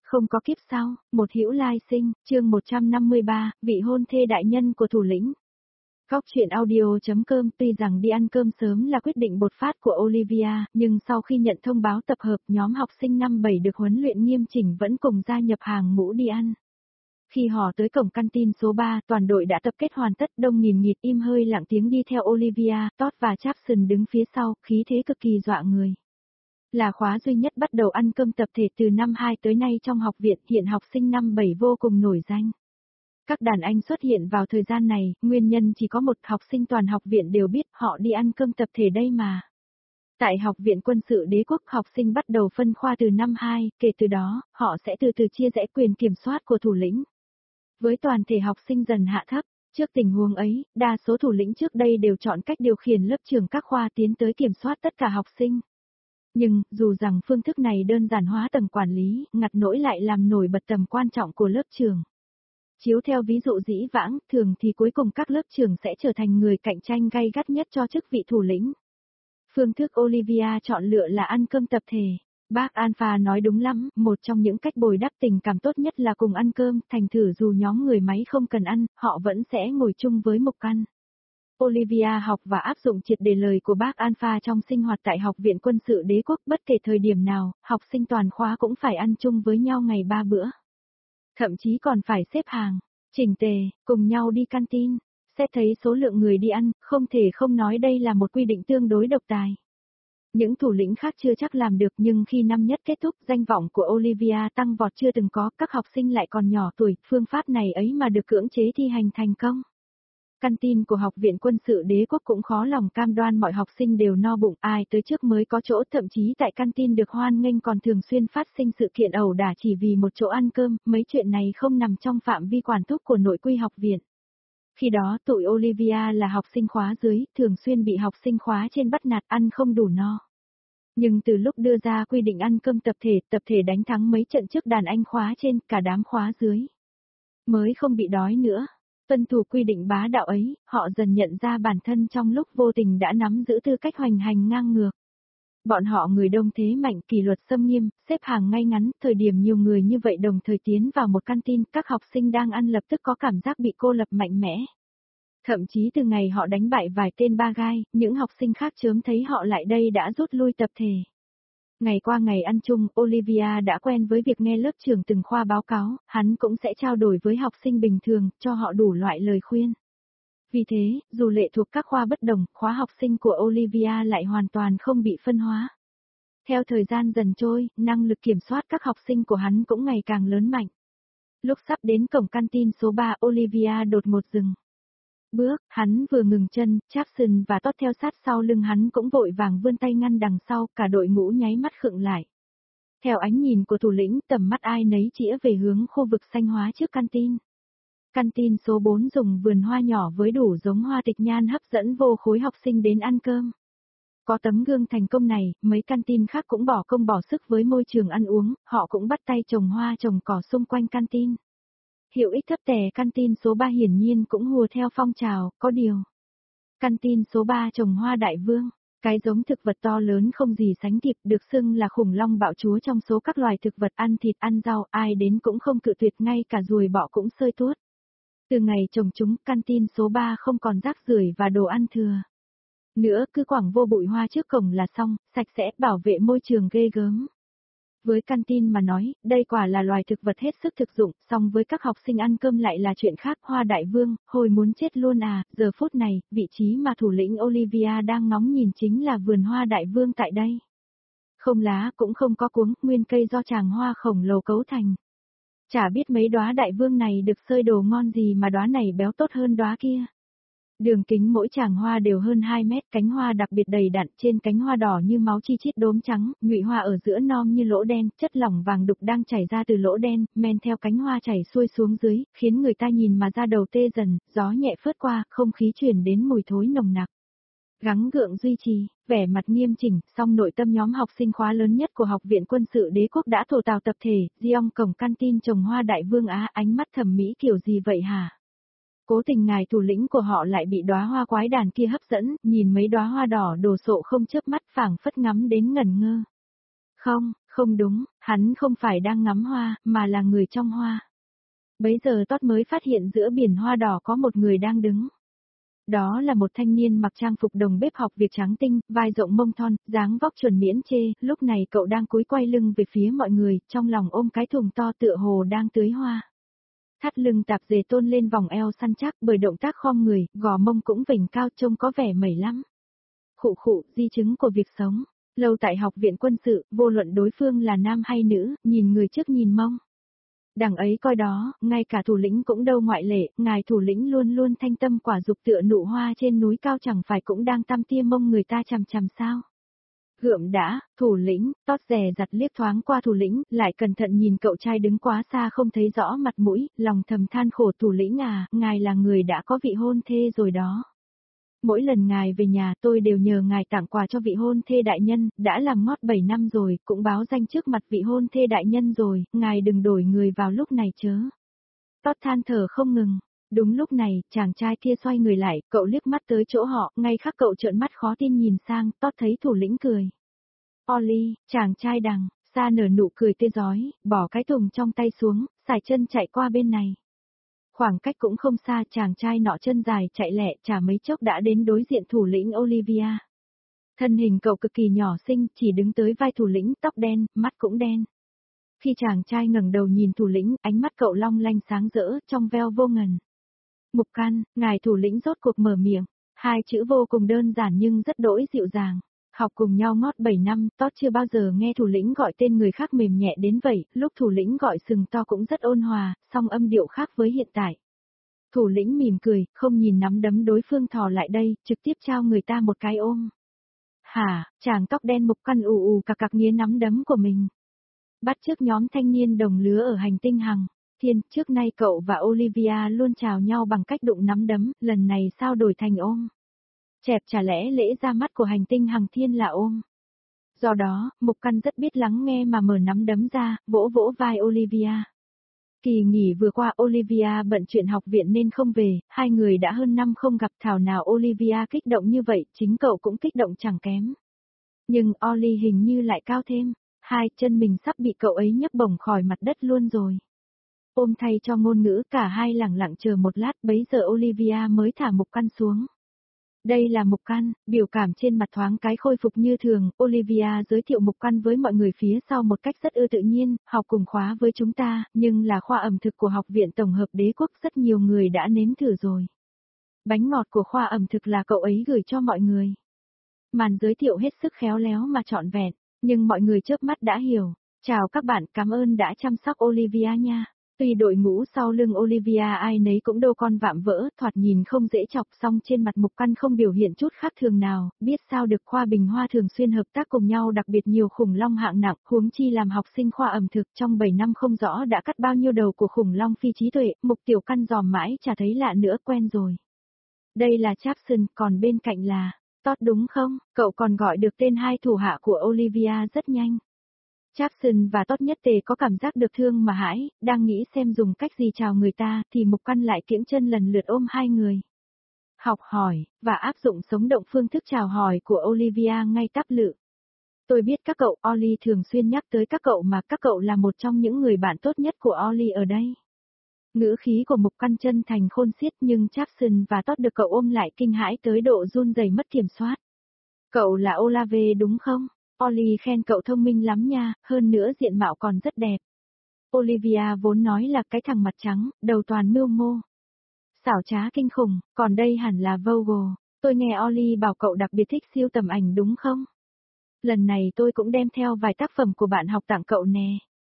Không có kiếp sau, một hữu lai sinh, chương 153, vị hôn thê đại nhân của thủ lĩnh. Góc truyện audio.com. Tuy rằng đi ăn cơm sớm là quyết định bột phát của Olivia, nhưng sau khi nhận thông báo tập hợp, nhóm học sinh năm 7 được huấn luyện nghiêm chỉnh vẫn cùng gia nhập hàng ngũ đi ăn. Khi họ tới cổng canteen số 3, toàn đội đã tập kết hoàn tất, đông nghìn nghịt im hơi lặng tiếng đi theo Olivia. Todd và Jackson đứng phía sau, khí thế cực kỳ dọa người. Là khóa duy nhất bắt đầu ăn cơm tập thể từ năm 2 tới nay trong học viện, hiện học sinh năm 7 vô cùng nổi danh. Các đàn anh xuất hiện vào thời gian này, nguyên nhân chỉ có một, học sinh toàn học viện đều biết họ đi ăn cơm tập thể đây mà. Tại Học viện Quân sự Đế quốc, học sinh bắt đầu phân khoa từ năm 2, kể từ đó, họ sẽ từ từ chia rẽ quyền kiểm soát của thủ lĩnh. Với toàn thể học sinh dần hạ thấp, trước tình huống ấy, đa số thủ lĩnh trước đây đều chọn cách điều khiển lớp trưởng các khoa tiến tới kiểm soát tất cả học sinh. Nhưng, dù rằng phương thức này đơn giản hóa tầng quản lý, ngặt nỗi lại làm nổi bật tầm quan trọng của lớp trưởng. Chiếu theo ví dụ dĩ vãng, thường thì cuối cùng các lớp trưởng sẽ trở thành người cạnh tranh gay gắt nhất cho chức vị thủ lĩnh. Phương thức Olivia chọn lựa là ăn cơm tập thể. Bác Alpha nói đúng lắm, một trong những cách bồi đắp tình cảm tốt nhất là cùng ăn cơm, thành thử dù nhóm người máy không cần ăn, họ vẫn sẽ ngồi chung với mục ăn. Olivia học và áp dụng triệt để lời của bác Alpha trong sinh hoạt tại Học viện Quân sự Đế quốc, bất kể thời điểm nào, học sinh toàn khóa cũng phải ăn chung với nhau ngày 3 bữa. Thậm chí còn phải xếp hàng, chỉnh tề, cùng nhau đi canteen. Xét thấy số lượng người đi ăn, không thể không nói đây là một quy định tương đối độc tài. Những thủ lĩnh khác chưa chắc làm được, nhưng khi năm nhất kết thúc, danh vọng của Olivia tăng vọt chưa từng có, các học sinh lại còn nhỏ tuổi, phương pháp này ấy mà được cưỡng chế thi hành thành công. Canteen của Học viện Quân sự Đế quốc cũng khó lòng cam đoan mọi học sinh đều no bụng, ai tới trước mới có chỗ, thậm chí tại canteen được hoan nghênh còn thường xuyên phát sinh sự kiện ẩu đả chỉ vì một chỗ ăn cơm, mấy chuyện này không nằm trong phạm vi quản thúc của nội quy học viện. Khi đó tụi Olivia là học sinh khóa dưới, thường xuyên bị học sinh khóa trên bắt nạt, ăn không đủ no. Nhưng từ lúc đưa ra quy định ăn cơm tập thể đánh thắng mấy trận trước đàn anh khóa trên, cả đám khóa dưới mới không bị đói nữa. Tuân thủ quy định bá đạo ấy, họ dần nhận ra bản thân trong lúc vô tình đã nắm giữ tư cách hoành hành ngang ngược. Bọn họ người đông thế mạnh, kỷ luật xâm nghiêm, xếp hàng ngay ngắn, thời điểm nhiều người như vậy đồng thời tiến vào một canteen, các học sinh đang ăn lập tức có cảm giác bị cô lập mạnh mẽ. Thậm chí từ ngày họ đánh bại vài tên ba gai, những học sinh khác chớm thấy họ lại đây đã rút lui tập thể. Ngày qua ngày ăn chung, Olivia đã quen với việc nghe lớp trưởng từng khoa báo cáo, hắn cũng sẽ trao đổi với học sinh bình thường, cho họ đủ loại lời khuyên. Vì thế, dù lệ thuộc các khoa bất đồng, khóa học sinh của Olivia lại hoàn toàn không bị phân hóa. Theo thời gian dần trôi, năng lực kiểm soát các học sinh của hắn cũng ngày càng lớn mạnh. Lúc sắp đến cổng canteen số 3, Olivia đột ngột dừng bước, hắn vừa ngừng chân, Jackson và Todd theo sát sau lưng hắn cũng vội vàng vươn tay ngăn đằng sau, cả đội ngũ nháy mắt khựng lại. Theo ánh nhìn của thủ lĩnh, tầm mắt ai nấy chĩa về hướng khu vực xanh hóa trước canteen. Canteen số 4 dùng vườn hoa nhỏ với đủ giống hoa tịch nhan hấp dẫn vô khối học sinh đến ăn cơm. Có tấm gương thành công này, mấy canteen khác cũng bỏ công bỏ sức với môi trường ăn uống, họ cũng bắt tay trồng hoa trồng cỏ xung quanh canteen. Hiệu ích thấp tè canteen số 3 hiển nhiên cũng hùa theo phong trào, có điều. Canteen số 3 trồng hoa đại vương, cái giống thực vật to lớn không gì sánh kịp, được xưng là khủng long bạo chúa trong số các loài thực vật ăn thịt ăn rau, ai đến cũng không cự tuyệt, ngay cả ruồi bọ cũng xơi tuốt. Từ ngày trồng chúng, canteen số 3 không còn rác rưởi và đồ ăn thừa nữa, cứ quẳng vô bụi hoa trước cổng là xong, sạch sẽ, bảo vệ môi trường ghê gớm. Với canteen mà nói, đây quả là loài thực vật hết sức thực dụng, song với các học sinh ăn cơm lại là chuyện khác. Hoa đại vương, hồi muốn chết luôn à, giờ phút này, vị trí mà thủ lĩnh Olivia đang ngóng nhìn chính là vườn hoa đại vương tại đây. Không lá cũng không có cuống, nguyên cây do tràng hoa khổng lồ cấu thành. Chả biết mấy đóa đại vương này được xơi đồ ngon gì mà đóa này béo tốt hơn đóa kia. Đường kính mỗi tràng hoa đều hơn 2 mét, cánh hoa đặc biệt đầy đặn, trên cánh hoa đỏ như máu chi chít đốm trắng, nhụy hoa ở giữa non như lỗ đen, chất lỏng vàng đục đang chảy ra từ lỗ đen, men theo cánh hoa chảy xuôi xuống dưới, khiến người ta nhìn mà da đầu tê dần, gió nhẹ phớt qua, không khí truyền đến mùi thối nồng nặc. Gắng gượng duy trì, vẻ mặt nghiêm chỉnh, song nội tâm nhóm học sinh khóa lớn nhất của Học viện Quân sự Đế quốc đã thổ tào tập thể, Giong cổng canteen trồng hoa đại vương á, ánh mắt thẩm mỹ kiểu gì vậy hả? Cố tình ngài thủ lĩnh của họ lại bị đóa hoa quái đàn kia hấp dẫn, nhìn mấy đóa hoa đỏ đồ sộ không chớp mắt, phảng phất ngắm đến ngẩn ngơ. Không, không đúng, hắn không phải đang ngắm hoa, mà là người trong hoa. Bấy giờ Todd mới phát hiện giữa biển hoa đỏ có một người đang đứng. Đó là một thanh niên mặc trang phục đồng bếp học việc trắng tinh, vai rộng mông thon, dáng vóc chuẩn miễn chê, lúc này cậu đang cúi quay lưng về phía mọi người, trong lòng ôm cái thùng to tựa hồ đang tưới hoa. Thắt lưng tạp dề tôn lên vòng eo săn chắc bởi động tác khom người, gò mông cũng vểnh cao trông có vẻ mẩy lắm. Khụ khụ, di chứng của việc sống. Lâu tại học viện quân sự, vô luận đối phương là nam hay nữ, nhìn người trước nhìn mông. Đằng ấy coi đó, ngay cả thủ lĩnh cũng đâu ngoại lệ, ngài thủ lĩnh luôn luôn thanh tâm quả dục tựa nụ hoa trên núi cao chẳng phải cũng đang tăm tia mông người ta chằm chằm sao. Gượm đã, thủ lĩnh, Todd dè dặt liếc thoáng qua thủ lĩnh, lại cẩn thận nhìn cậu trai đứng quá xa không thấy rõ mặt mũi, lòng thầm than khổ thủ lĩnh à, ngài là người đã có vị hôn thê rồi đó. Mỗi lần ngài về nhà tôi đều nhờ ngài tặng quà cho vị hôn thê đại nhân, đã làm ngót 7 năm rồi, cũng báo danh trước mặt vị hôn thê đại nhân rồi, ngài đừng đổi người vào lúc này chớ. Todd than thở không ngừng. Đúng lúc này, chàng trai kia xoay người lại, cậu liếc mắt tới chỗ họ, ngay khắc cậu trợn mắt khó tin nhìn sang, Todd thấy thủ lĩnh cười. Ollie, chàng trai đằng, xa nở nụ cười tươi rói, bỏ cái thùng trong tay xuống, xài chân chạy qua bên này. Khoảng cách cũng không xa, chàng trai nọ chân dài chạy lẹ chả mấy chốc đã đến đối diện thủ lĩnh Olivia. Thân hình cậu cực kỳ nhỏ xinh, chỉ đứng tới vai thủ lĩnh, tóc đen, mắt cũng đen. Khi chàng trai ngẩng đầu nhìn thủ lĩnh, ánh mắt cậu long lanh sáng rỡ, trong veo vô ngần. Mục Căn, ngài thủ lĩnh rốt cuộc mở miệng, hai chữ vô cùng đơn giản nhưng rất đỗi dịu dàng. Học cùng nhau ngót 7 năm, Todd chưa bao giờ nghe thủ lĩnh gọi tên người khác mềm nhẹ đến vậy, lúc thủ lĩnh gọi sừng to cũng rất ôn hòa, song âm điệu khác với hiện tại. Thủ lĩnh mỉm cười, không nhìn nắm đấm đối phương thò lại đây, trực tiếp trao người ta một cái ôm. Hả, chàng tóc đen Mục Căn ù ù cặc cặc nghía nắm đấm của mình. Bắt chước nhóm thanh niên đồng lứa ở hành tinh Hằng. Thiên, trước nay cậu và Olivia luôn chào nhau bằng cách đụng nắm đấm, lần này sao đổi thành ôm? Chẹp chả lẽ lễ ra mắt của hành tinh Hằng Thiên là ôm? Do đó, Mục Căn rất biết lắng nghe mà mở nắm đấm ra, vỗ vỗ vai Olivia. Kỳ nghỉ vừa qua Olivia bận chuyện học viện nên không về, hai người đã hơn năm không gặp thảo nào Olivia kích động như vậy, chính cậu cũng kích động chẳng kém. Nhưng Ollie hình như lại cao thêm, hai chân mình sắp bị cậu ấy nhấc bổng khỏi mặt đất luôn rồi. Ôm thay cho ngôn ngữ cả hai lẳng lặng chờ một lát bấy giờ Olivia mới thả Mục Căn xuống. Đây là Mục Căn, biểu cảm trên mặt thoáng cái khôi phục như thường, Olivia giới thiệu Mục Căn với mọi người phía sau một cách rất tự nhiên, học cùng khóa với chúng ta, nhưng là khoa ẩm thực của Học viện Tổng hợp Đế quốc rất nhiều người đã nếm thử rồi. Bánh ngọt của khoa ẩm thực là cậu ấy gửi cho mọi người. Màn giới thiệu hết sức khéo léo mà trọn vẹn, nhưng mọi người chớp mắt đã hiểu. Chào các bạn, cảm ơn đã chăm sóc Olivia nha. Tuy đội ngũ sau lưng Olivia ai nấy cũng đô con vạm vỡ, thoạt nhìn không dễ chọc song trên mặt Mục Căn không biểu hiện chút khác thường nào, biết sao được khoa Bình Hoa thường xuyên hợp tác cùng nhau đặc biệt nhiều khủng long hạng nặng, huống chi làm học sinh khoa ẩm thực trong 7 năm không rõ đã cắt bao nhiêu đầu của khủng long phi trí tuệ, Mục Tiểu Căn dòm mãi chả thấy lạ nữa quen rồi. Đây là Jackson, còn bên cạnh là Todd đúng không? Cậu còn gọi được tên hai thủ hạ của Olivia rất nhanh. Jackson và Todd nhất tề có cảm giác được thương mà hãi, đang nghĩ xem dùng cách gì chào người ta thì Mục Căn lại kiễng chân lần lượt ôm hai người. Học hỏi, và áp dụng sống động phương thức chào hỏi của Olivia ngay tắp lự. Tôi biết các cậu, Ollie thường xuyên nhắc tới các cậu mà các cậu là một trong những người bạn tốt nhất của Ollie ở đây. Ngữ khí của Mục Căn chân thành khôn xiết nhưng Jackson và Todd được cậu ôm lại kinh hãi tới độ run rẩy mất kiểm soát. Cậu là Olave đúng không? Ollie khen cậu thông minh lắm nha, hơn nữa diện mạo còn rất đẹp. Olivia vốn nói là cái thằng mặt trắng, đầu toàn mưu mô. Xảo trá kinh khủng, còn đây hẳn là Vogel. Tôi nghe Ollie bảo cậu đặc biệt thích siêu tầm ảnh đúng không? Lần này tôi cũng đem theo vài tác phẩm của bạn học tặng cậu nè.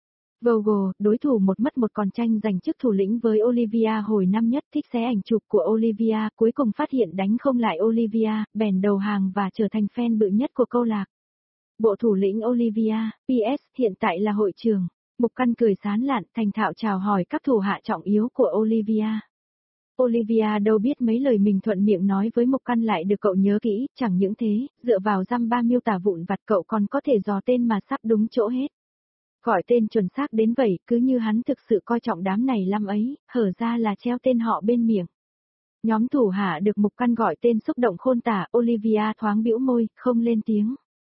Vogel, đối thủ một mất một còn tranh giành chức thủ lĩnh với Olivia hồi năm nhất thích xé ảnh chụp của Olivia, cuối cùng phát hiện đánh không lại Olivia, bèn đầu hàng và trở thành fan bự nhất của câu lạc. Bộ thủ lĩnh Olivia, PS, hiện tại là hội trưởng. Mục Căn cười sán lạn, thành thạo chào hỏi các thủ hạ trọng yếu của Olivia. Olivia đâu biết mấy lời mình thuận miệng nói với Mục Căn lại được cậu nhớ kỹ, chẳng những thế, dựa vào dăm ba miêu tả vụn vặt cậu còn có thể dò tên mà sắp đúng chỗ hết. Gọi tên chuẩn xác đến vậy, cứ như hắn thực sự coi trọng đám này lắm ấy, hở ra là treo tên họ bên miệng. Nhóm thủ hạ được Mục Căn gọi tên xúc động khôn tả, Olivia thoáng bĩu môi, không lên tiếng.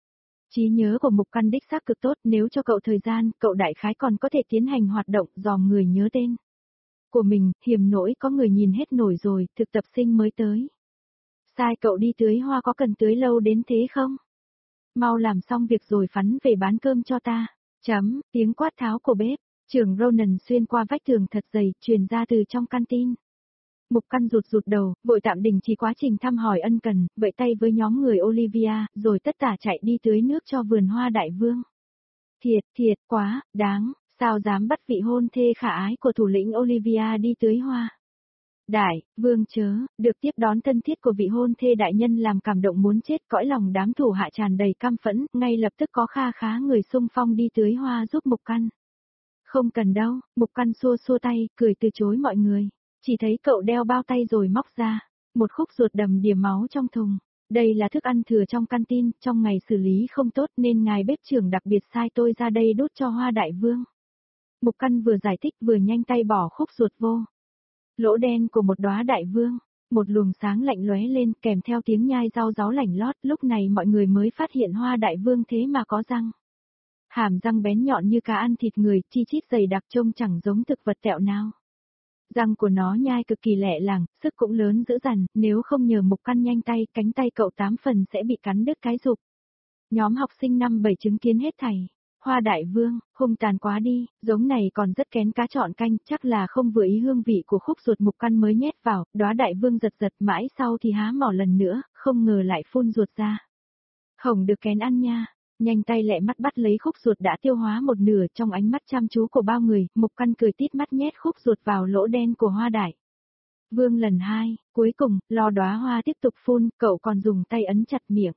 Trí nhớ của Mục Căn đích xác cực tốt, nếu cho cậu thời gian, cậu đại khái còn có thể tiến hành hoạt động dòm người nhớ tên của mình, hiểm nỗi có người nhìn hết nổi rồi, thực tập sinh mới tới. Sai cậu đi tưới hoa có cần tưới lâu đến thế không? Mau làm xong việc rồi phắn về bán cơm cho ta. Tiếng quát tháo của bếp, trưởng Ronan xuyên qua vách tường thật dày, truyền ra từ trong canteen. Mục Căn rụt rụt đầu, vội tạm đình chỉ quá trình thăm hỏi ân cần, vẫy tay với nhóm người Olivia, rồi tất tả chạy đi tưới nước cho vườn hoa đại vương. Thiệt quá, đáng, sao dám bắt vị hôn thê khả ái của thủ lĩnh Olivia đi tưới hoa. Đại, vương chớ, được tiếp đón thân thiết của vị hôn thê đại nhân làm cảm động muốn chết, cõi lòng đám thủ hạ tràn đầy căm phẫn, ngay lập tức có kha khá người xung phong đi tưới hoa giúp Mục Căn. Không cần đâu, Mục Căn xua xua tay, cười từ chối mọi người. Chỉ thấy cậu đeo bao tay rồi móc ra, một khúc ruột đầm đìa máu trong thùng. Đây là thức ăn thừa trong canteen, trong ngày xử lý không tốt nên ngài bếp trưởng đặc biệt sai tôi ra đây đốt cho hoa đại vương. Mục Căn vừa giải thích vừa nhanh tay bỏ khúc ruột vô. Lỗ đen của một đóa đại vương, một luồng sáng lạnh lóe lên kèm theo tiếng nhai rau ráu lảnh lót, lúc này mọi người mới phát hiện hoa đại vương thế mà có răng. Hàm răng bén nhọn như cá ăn thịt người, chi chít dày đặc trông chẳng giống thực vật tẹo nào. Răng của nó nhai cực kỳ lẹ làng, sức cũng lớn dữ dằn, nếu không nhờ Mục Căn nhanh tay, cánh tay cậu 8 phần sẽ bị cắn đứt cái rụp. Nhóm học sinh năm 7 chứng kiến hết thảy. Hoa đại vương, hung tàn quá đi, giống này còn rất kén cá chọn canh, chắc là không vừa ý hương vị của khúc ruột Mục Căn mới nhét vào, đóa đại vương giật giật mãi sau thì há mỏ lần nữa, không ngờ lại phun ruột ra. Không được kén ăn nha. Nhanh tay lẹ mắt bắt lấy khúc ruột đã tiêu hóa một nửa, trong ánh mắt chăm chú của bao người, Mục Căn cười tít mắt nhét khúc ruột vào lỗ đen của hoa đại vương lần 2, cuối cùng, lo đóa hoa tiếp tục phun, cậu còn dùng tay ấn chặt miệng.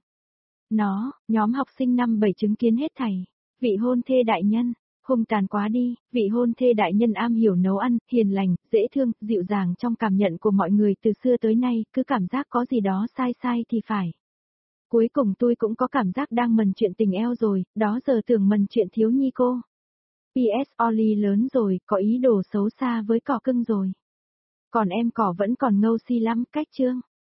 Nhóm học sinh năm 7 chứng kiến hết thảy. Vị hôn thê đại nhân, hung tàn quá đi, vị hôn thê đại nhân am hiểu nấu ăn, hiền lành, dễ thương, dịu dàng trong cảm nhận của mọi người từ xưa tới nay, cứ cảm giác có gì đó sai thì phải. Cuối cùng tôi cũng có cảm giác đang mần chuyện tình eo rồi, đó giờ tưởng mần chuyện thiếu nhi cô. PS Ollie lớn rồi, có ý đồ xấu xa với cỏ cưng rồi. Còn em cỏ vẫn còn ngâu si lắm, cách chương.